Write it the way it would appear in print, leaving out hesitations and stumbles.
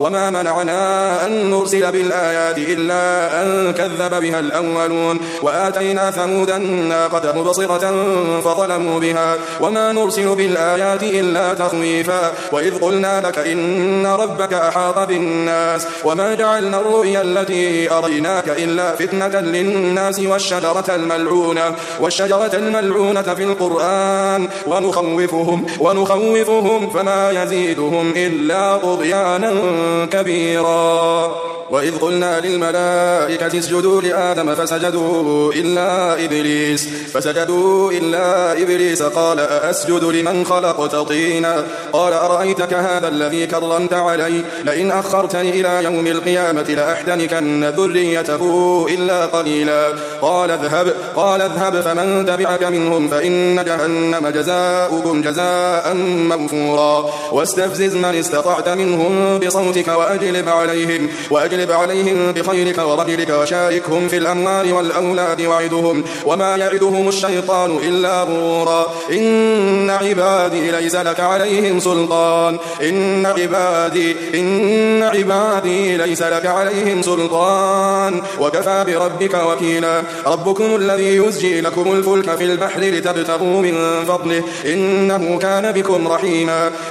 وما منعنا أن نرسل بالآيات إلا أن كذب بها الأولون وآتينا ثمود الناقة مبصرة فظلموا بها وما نرسل بالآيات إلا تخويفا وإذ قلنا لك إن ربك أحاط بالناس وما جعلنا الرؤيا التي أريناك إلا فتنة للناس والشجرة الملعونة في القرآن ونخوفهم فما يزيدهم إلا طغيانا كبيرا. وإذ قلنا للملائكة اسجدوا لآدم فسجدوا إلا إبليس قال أأسجد لمن خلقت طينا قال أرأيتك هذا الذي كرمت علي لئن أخرتني إلى يوم القيامة لأحتنكن ذريته إلا قليلا قال اذهب فمن تبعك منهم فإن جهنم جزاؤكم جزاء موفورا واستفزز من استطعت منهم بصوتك وأجلب عليهم بخيرك ورجلك وشاركهم في الأموال والأولاد وعدهم وما يعدهم الشيطان إلا غرورا. إن عبادي ليس لك عليهم سلطان وكفى بربك وكيلا. ربكم الذي يزجي لكم الفلك في البحر لتبتغوا من فضله إنه كان بكم رحيما.